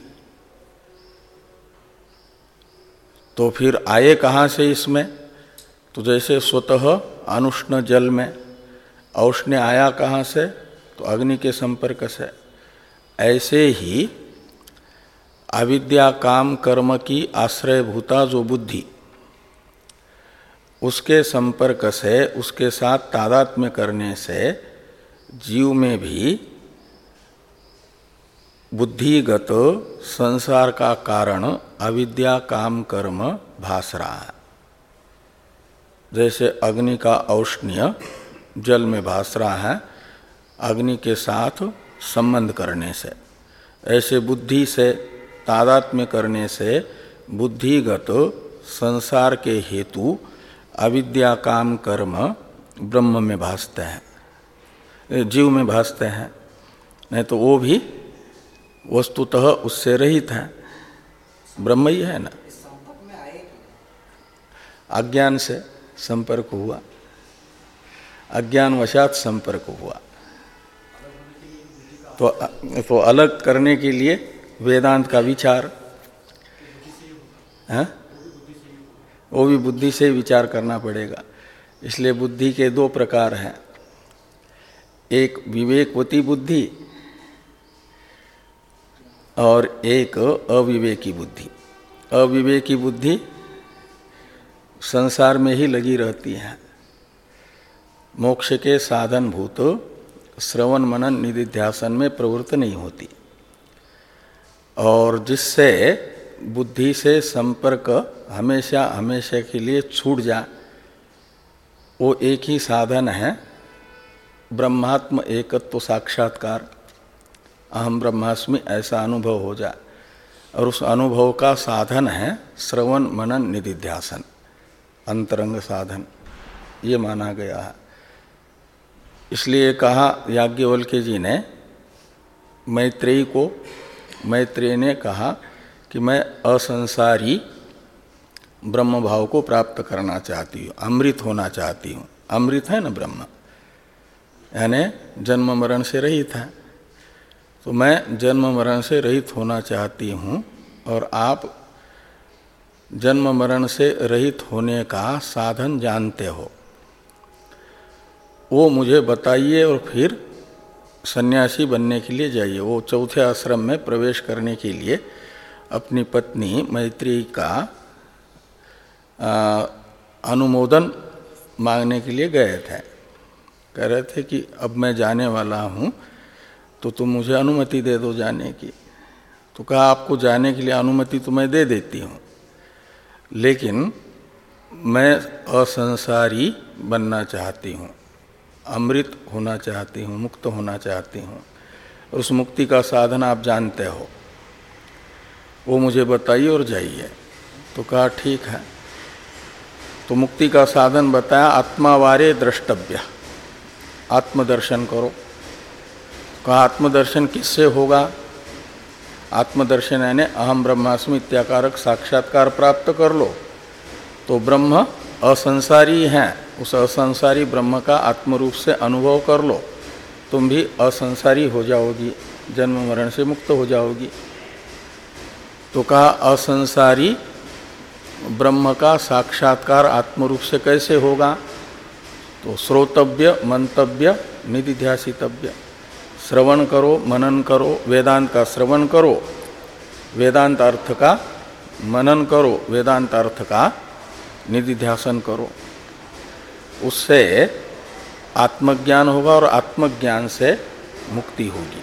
Speaker 1: तो फिर आए कहाँ से इसमें? तो जैसे स्वतः अनुष्ण जल में औष्ण्य आया कहाँ से? तो अग्नि के संपर्क से। ऐसे ही अविद्या काम कर्म की आश्रयभूता जो बुद्धि, उसके संपर्क से, उसके साथ तादात्म्य करने से जीव में भी बुद्धिगत संसार का कारण अविद्या काम कर्म भास रहा है। जैसे अग्नि का औष्ण्य जल में भास रहा है अग्नि के साथ संबंध करने से, ऐसे बुद्धि से तादात्म्य करने से बुद्धिगत संसार के हेतु अविद्या काम कर्म ब्रह्म में भासते हैं, जीव में भासते हैं। नहीं तो वो भी वस्तुतः उससे रहित है, ब्रह्म ही है ना। अज्ञान से संपर्क हुआ, अज्ञान वशात संपर्क हुआ। तो तो अलग करने के लिए वेदांत का विचार है, वो भी बुद्धि से विचार करना पड़ेगा। इसलिए बुद्धि के दो प्रकार हैं, एक विवेकवती बुद्धि और एक अविवेकी बुद्धि। अविवेकी बुद्धि संसार में ही लगी रहती है, मोक्ष के साधन भूत श्रवण मनन निधिध्यासन में प्रवृत्त नहीं होती, और जिससे बुद्धि से संपर्क हमेशा हमेशा के लिए छूट जा, वो एक ही साधन है ब्रह्मात्म एकत्व साक्षात्कार। अहम ब्रह्मास्मि ऐसा अनुभव हो जाए, और उस अनुभव का साधन है श्रवण मनन निधिध्यासन, अंतरंग साधन, ये माना गया है। इसलिए कहा याज्ञवल्क्य जी ने मैत्रेयी को, मैत्रेयी ने कहा कि मैं असंसारी ब्रह्म भाव को प्राप्त करना चाहती हूँ, अमृत होना चाहती हूँ। अमृत है ना ब्रह्म, यानी जन्म मरण से रहित है। तो मैं जन्म मरण से रहित होना चाहती हूँ, और आप जन्म मरण से रहित होने का साधन जानते हो, वो मुझे बताइए, और फिर सन्यासी बनने के लिए जाइए। वो चौथे आश्रम में प्रवेश करने के लिए अपनी पत्नी मैत्रेयी का आ, अनुमोदन मांगने के लिए गए थे। कह रहे थे कि अब मैं जाने वाला हूँ, तो तुम मुझे अनुमति दे दो जाने की। तो कहा आपको जाने के लिए अनुमति तो मैं दे देती हूँ, लेकिन मैं असंसारी बनना चाहती हूँ, अमृत होना चाहती हूँ, मुक्त होना चाहती हूँ। उस मुक्ति का साधन आप जानते हो, वो मुझे बताइए और जाइए। तो कहा ठीक है। तो मुक्ति का साधन बताया, आत्मावारे द्रष्टव्य, आत्मदर्शन करो। कहा आत्मदर्शन किससे होगा? आत्मदर्शन यानी अहम ब्रह्मास्मि इत्याकारक साक्षात्कार प्राप्त कर लो। तो ब्रह्म असंसारी हैं, उस असंसारी ब्रह्म का आत्मरूप से अनुभव कर लो, तुम भी असंसारी हो जाओगी, जन्म मरण से मुक्त हो जाओगी। तो कहा असंसारी ब्रह्म का साक्षात्कार आत्मरूप से कैसे होगा? तो श्रोतव्य, मंतव्य, निधिध्यासितव्य। श्रवण करो, मनन करो, वेदांत का श्रवण करो, वेदांत अर्थ का मनन करो, वेदांत अर्थ का निधिध्यासन करो। उससे आत्मज्ञान होगा और आत्मज्ञान से मुक्ति होगी।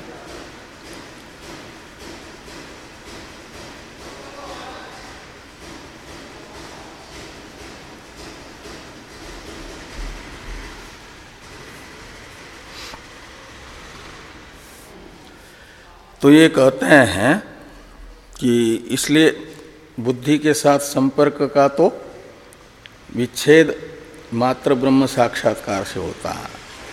Speaker 1: तो ये कहते हैं कि इसलिए बुद्धि के साथ संपर्क का तो विच्छेद मात्र ब्रह्म साक्षात्कार से होता है,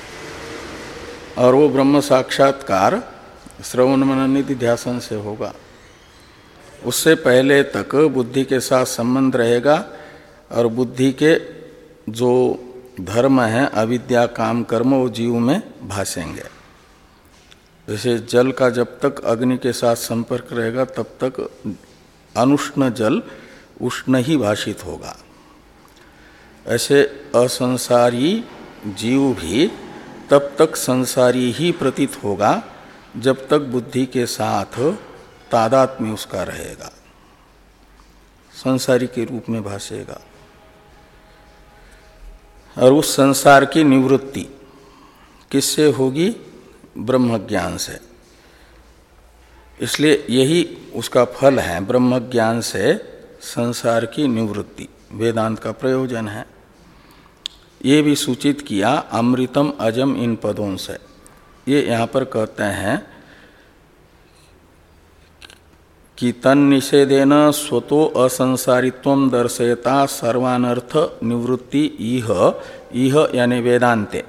Speaker 1: और वो ब्रह्म साक्षात्कार श्रवण मनन निधिध्यासन से होगा। उससे पहले तक बुद्धि के साथ संबंध रहेगा, और बुद्धि के जो धर्म हैं अविद्या काम कर्म वो जीव में भासेंगे। जैसे जल का जब तक अग्नि के साथ संपर्क रहेगा तब तक अनुष्ण जल उष्ण ही भाषित होगा। ऐसे असंसारी जीव भी तब तक संसारी ही प्रतीत होगा जब तक बुद्धि के साथ तादात्म्य उसका रहेगा, संसारी के रूप में भासेगा। और उस संसार की निवृत्ति किससे होगी? ब्रह्म ज्ञान से। इसलिए यही उसका फल है, ब्रह्म ज्ञान से संसार की निवृत्ति वेदांत का प्रयोजन है। ये भी सूचित किया अमृतम अजम इन पदों से। ये यहाँ पर कहते हैं कि तन्निषेधेन स्वतो असंसारित्वं दर्शयता सर्वानर्थ निवृत्ति इह इह यानी वेदांते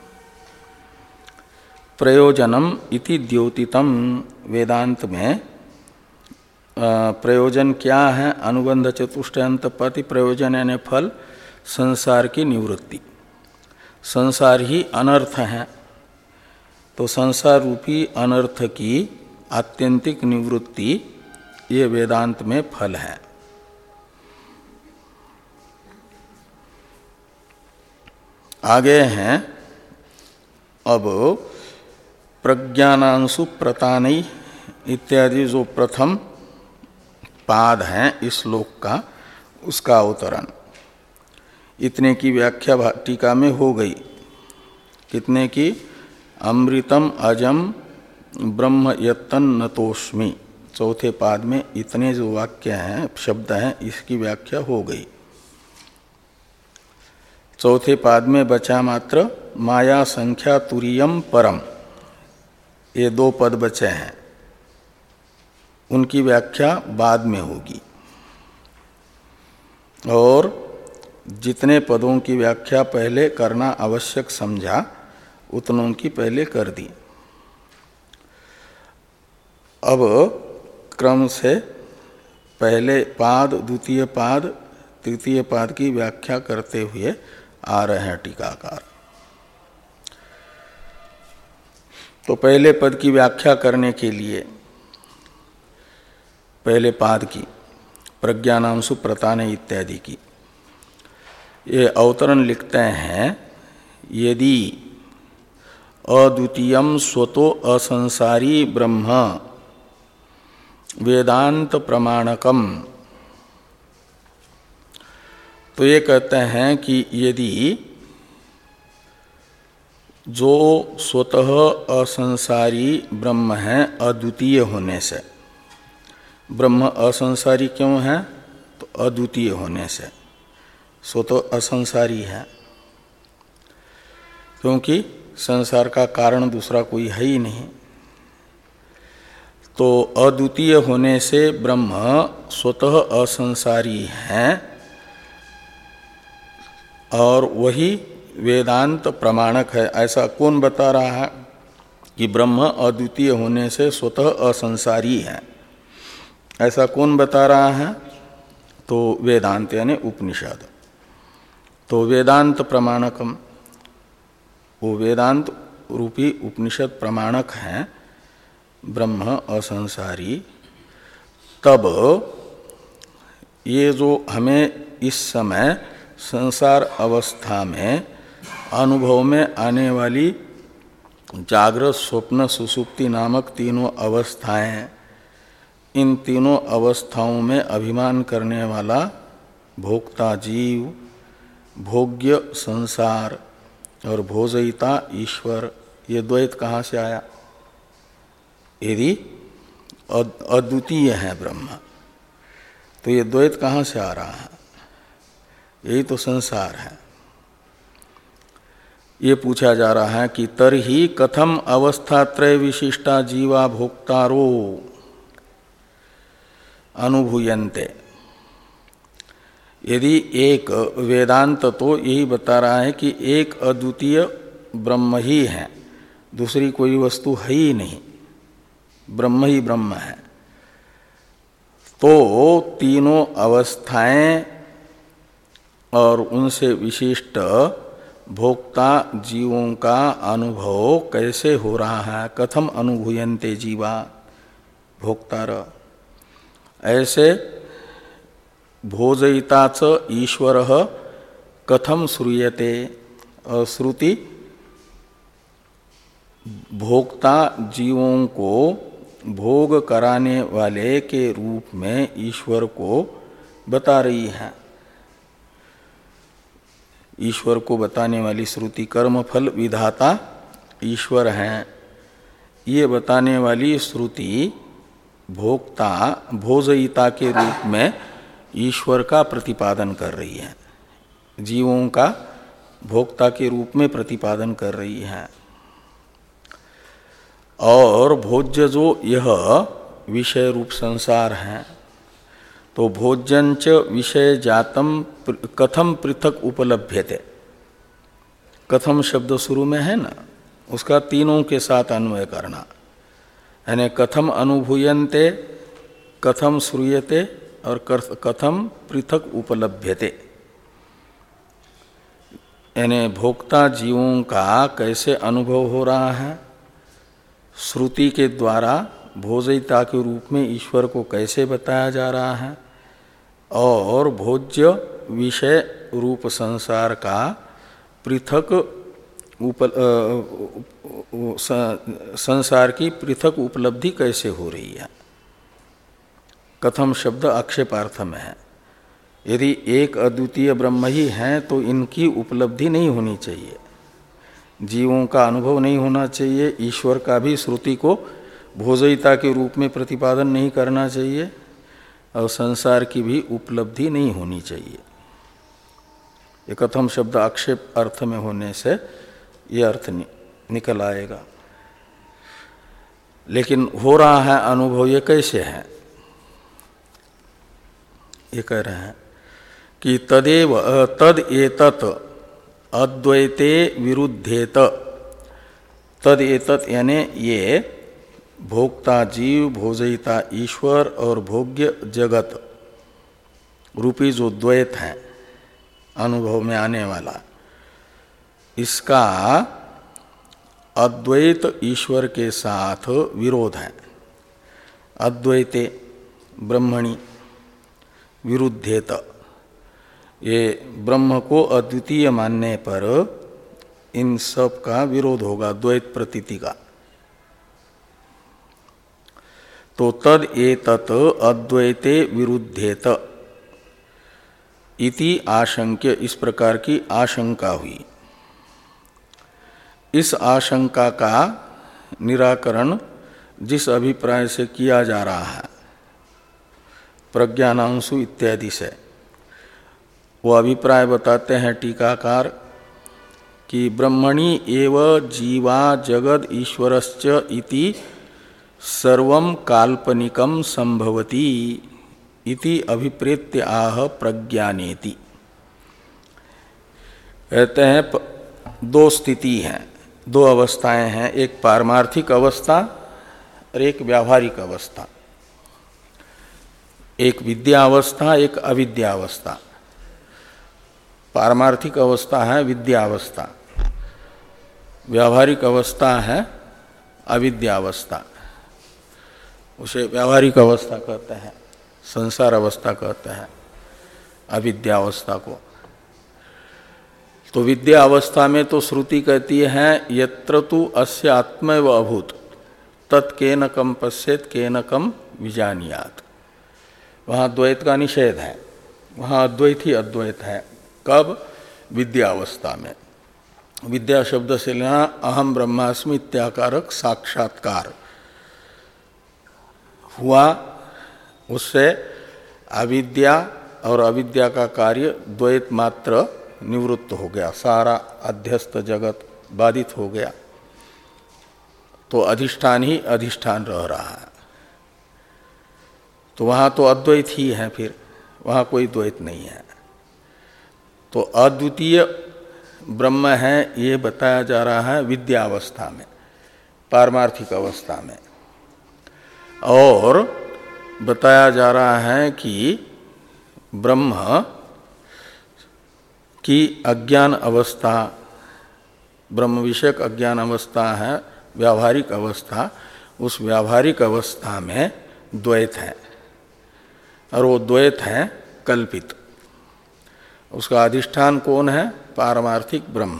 Speaker 1: प्रयोजनम इति द्योतितम। वेदांत में प्रयोजन क्या है? अनुबंध चतुष्टयंत पति प्रयोजन यानी फल, संसार की निवृत्ति। संसार ही अनर्थ है, तो संसार रूपी अनर्थ की आत्यंतिक निवृत्ति ये वेदांत में फल है। आगे हैं अब प्रज्ञानांशु प्रतानई इत्यादि जो प्रथम पाद हैं इस श्लोक का, उसका अवतरण। इतने की व्याख्या टीका में हो गई। कितने की? अमृतम अजम ब्रह्म यत्तन नतोष्मि, चौथे पाद में इतने जो वाक्य हैं, शब्द हैं, इसकी व्याख्या हो गई। चौथे पाद में बचा मात्र माया संख्या तुरीयम परम, ये दो पद बचे हैं, उनकी व्याख्या बाद में होगी। और जितने पदों की व्याख्या पहले करना आवश्यक समझा उतनों की पहले कर दी। अब क्रम से पहले पाद, द्वितीय पाद, तृतीय पाद की व्याख्या करते हुए आ रहे हैं टीकाकार। तो पहले पद की व्याख्या करने के लिए पहले पाद की प्रज्ञानांशु प्रताने इत्यादि की ये अवतरण लिखते हैं। यदि अद्वितीयम स्वतो असंसारी ब्रह्म वेदांत प्रमाणकम, तो ये कहते हैं कि यदि जो स्वतः असंसारी ब्रह्म है अद्वितीय होने से, ब्रह्म असंसारी क्यों है? तो अद्वितीय होने से। सो तो असंसारी है, क्योंकि संसार का कारण दूसरा कोई है ही नहीं। तो अद्वितीय होने से ब्रह्म स्वतः असंसारी है, और वही वेदांत प्रमाणक है। ऐसा कौन बता रहा है कि ब्रह्म अद्वितीय होने से स्वतः असंसारी है? ऐसा कौन बता रहा है? तो वेदांत यानी उपनिषद। तो वेदांत प्रमाणकम, वो वेदांत रूपी उपनिषद प्रमाणक है ब्रह्म असंसारी। तब ये जो हमें इस समय संसार अवस्था में अनुभव में आने वाली जागृत स्वप्न सुषुप्ति नामक तीनों अवस्थाएं, इन तीनों अवस्थाओं में अभिमान करने वाला भोक्ता जीव, भोग्य संसार और भोजयिता ईश्वर, ये द्वैत कहाँ से आया? यदि अद्वितीय है ब्रह्म, तो ये द्वैत कहाँ से आ रहा है? यही तो संसार है। ये पूछा जा रहा है कि तरहि कथम अवस्थात्रय विशिष्टा जीवा भोक्तारो अनुभूयन्ते। यदि एक वेदांत तो यही बता रहा है कि एक अद्वितीय ब्रह्म ही है, दूसरी कोई वस्तु है ही नहीं, ब्रह्म ही ब्रह्म है, तो तीनों अवस्थाएं और उनसे विशिष्ट भोक्ता जीवों का अनुभव कैसे हो रहा है? कथम अनुभूयन्ते जीवा भोक्तार। ऐसे भोजयिताच ईश्वर कथम श्रूयते। और श्रुति भोक्ता जीवों को भोग कराने वाले के रूप में ईश्वर को बता रही है। ईश्वर को बताने वाली श्रुति कर्मफल विधाता ईश्वर हैं, ये बताने वाली श्रुति भोक्ता भोजयिता के रूप में ईश्वर का प्रतिपादन कर रही है, जीवों का भोक्ता के रूप में प्रतिपादन कर रही है। और भोज्य जो यह विषय रूप संसार है, तो भोज्यंच विषय जातम कथम पृथक उपलभ्यते। कथम शब्द शुरू में है ना, उसका तीनों के साथ अन्वय करना, यानी कथम अनुभूयन्ते, कथम श्रूयते और कथम पृथक उपलभ्यते। यानी भोक्ता जीवों का कैसे अनुभव हो रहा है, श्रुति के द्वारा भोजयिता के रूप में ईश्वर को कैसे बताया जा रहा है, और भोज्य विषय रूप संसार का पृथक उपल, संसार की पृथक उपलब्धि कैसे हो रही है। कथम शब्द आक्षेपार्थ में है। यदि एक अद्वितीय ब्रह्म ही है तो इनकी उपलब्धि नहीं होनी चाहिए, जीवों का अनुभव नहीं होना चाहिए, ईश्वर का भी श्रुति को भोजयिता के रूप में प्रतिपादन नहीं करना चाहिए, और संसार की भी उपलब्धि नहीं होनी चाहिए। ये कथम शब्द आक्षेप अर्थ में होने से ये अर्थ नि, निकल आएगा। लेकिन हो रहा है अनुभव, ये कैसे है? ये कह रहे हैं कि तदेव तद एतत् अद्वैते विरुद्धेत। तद एतत् यानी ये भोक्ता जीव, भोजयिता ईश्वर और भोग्य जगत रूपी जो द्वैत है अनुभव में आने वाला, इसका अद्वैत ईश्वर के साथ विरोध है। अद्वैते ब्रह्मणि विरुद्धेत, ये ब्रह्म को अद्वितीय मानने पर इन सब का विरोध होगा, द्वैत प्रतीति का। तो तद एतत् अद्वैते विरुद्धेत इति आशंक्य, इस प्रकार की आशंका हुई। इस आशंका का निराकरण जिस अभिप्राय से किया जा रहा है प्रज्ञानांशु इत्यादि से। वो अभिप्राय बताते हैं टीकाकार कि ब्रह्मणि एव जीवा जगद ईश्वरश्च इति सर्वं काल्पनिकं संभवति इति अभिप्रेत्य आह प्रज्ञानेति। कहते हैं दो स्थिति हैं, दो अवस्थाएं हैं, एक पारमार्थिक अवस्था और एक व्यावहारिक अवस्था, एक विद्या अवस्था, एक अविद्या अवस्था। पारमार्थिक अवस्था है विद्या अवस्था, व्यावहारिक अवस्था है अविद्या अवस्था। उसे व्यावहारिक अवस्था कहते हैं, संसार अवस्था कहते हैं अविद्या अवस्था को। तो विद्या अवस्था में तो श्रुति कहती है यत्र तु अस्य आत्मैव अभूत तत्केन कम पश्येत केन कम विजानीयात। वहाँ द्वैत का निषेध है, वहाँ अद्वैत ही अद्वैत है। कब? विद्या अवस्था में। विद्या शब्द से लेना अहम ब्रह्मास्मि इत्याकारक साक्षात्कार हुआ, उससे अविद्या और अविद्या का कार्य द्वैत मात्र निवृत्त हो गया, सारा अध्यस्त जगत बाधित हो गया। तो अधिष्ठान ही अधिष्ठान रह रहा है। तो वहाँ तो अद्वैत ही है, फिर वहाँ कोई द्वैत नहीं है। तो अद्वितीय ब्रह्म है ये बताया जा रहा है विद्या अवस्था में, पारमार्थिक अवस्था में। और बताया जा रहा है कि ब्रह्म की अज्ञान अवस्था, ब्रह्म विषयक अज्ञान अवस्था है व्यावहारिक अवस्था, उस व्यावहारिक अवस्था में द्वैत है और वो द्वैत है कल्पित। उसका अधिष्ठान कौन है? पारमार्थिक ब्रह्म,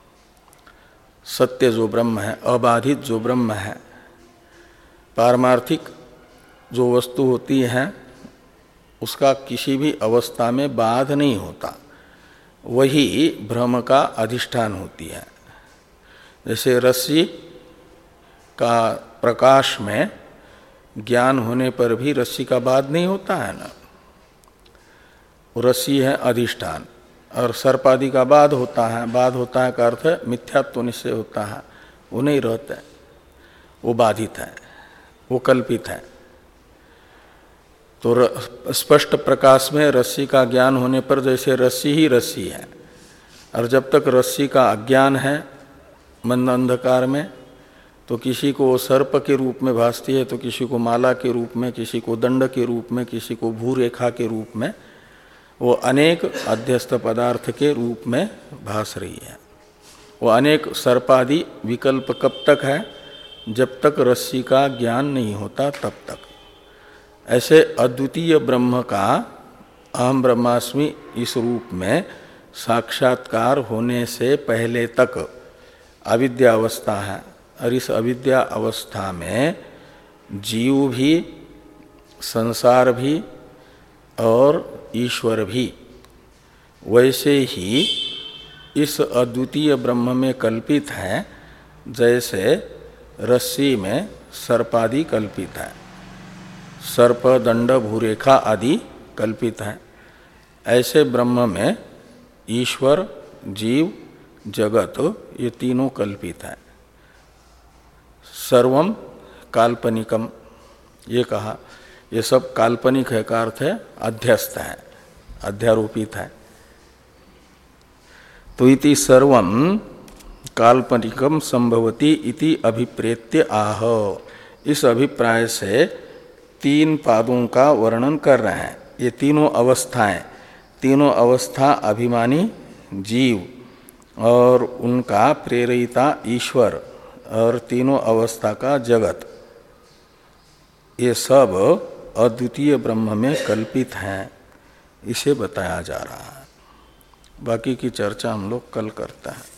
Speaker 1: सत्य जो ब्रह्म है, अबाधित जो ब्रह्म है। पारमार्थिक जो वस्तु होती है उसका किसी भी अवस्था में बाध नहीं होता, वही ब्रह्म का अधिष्ठान होती है। जैसे रस्सी का प्रकाश में ज्ञान होने पर भी रस्सी का बाध नहीं होता है ना, रस्सी है अधिष्ठान। और सर्प आदि का बाध होता है, बाध होता है का अर्थ है मिथ्यात्व निश्चय होता है, वो नहीं रहता है, वो बाधित है, वो कल्पित है। तो स्पष्ट प्रकाश में रस्सी का ज्ञान होने पर जैसे रस्सी ही रस्सी है, और जब तक रस्सी का अज्ञान है मंद अंधकार में, तो किसी को सर्प के रूप में भासती है, तो किसी को माला के रूप में, किसी को दंड के रूप में, किसी को भूरेखा के रूप में, वो अनेक अध्यस्त पदार्थ के रूप में भास रही है। वो अनेक सर्पादि विकल्प कब तक है? जब तक रस्सी का ज्ञान नहीं होता तब तक। ऐसे अद्वितीय ब्रह्म का अहम ब्रह्मास्मि इस रूप में साक्षात्कार होने से पहले तक अविद्या अवस्था है, और इस अविद्या अवस्था में जीव भी, संसार भी और ईश्वर भी वैसे ही इस अद्वितीय ब्रह्म में कल्पित है जैसे रस्सी में सर्पादि कल्पित है, सर्प दंड भूरेखा आदि कल्पित है। ऐसे ब्रह्म में ईश्वर, जीव, जगत ये तीनों कल्पित है। सर्वम काल्पनिकम ये कहा, ये सब काल्पनिक है का अर्थ है अध्यस्त है, अध्यारोपित है। तो इति सर्वम काल्पनिकम संभवति इति अभिप्रेत्य आह। इस अभिप्राय से तीन पादों का वर्णन कर रहे हैं। ये तीनों अवस्थाएं, तीनों अवस्था अभिमानी जीव और उनका प्रेरिता ईश्वर और तीनों अवस्था का जगत, ये सब अद्वितीय ब्रह्म में कल्पित हैं, इसे बताया जा रहा है। बाकी की चर्चा हम लोग कल करते हैं।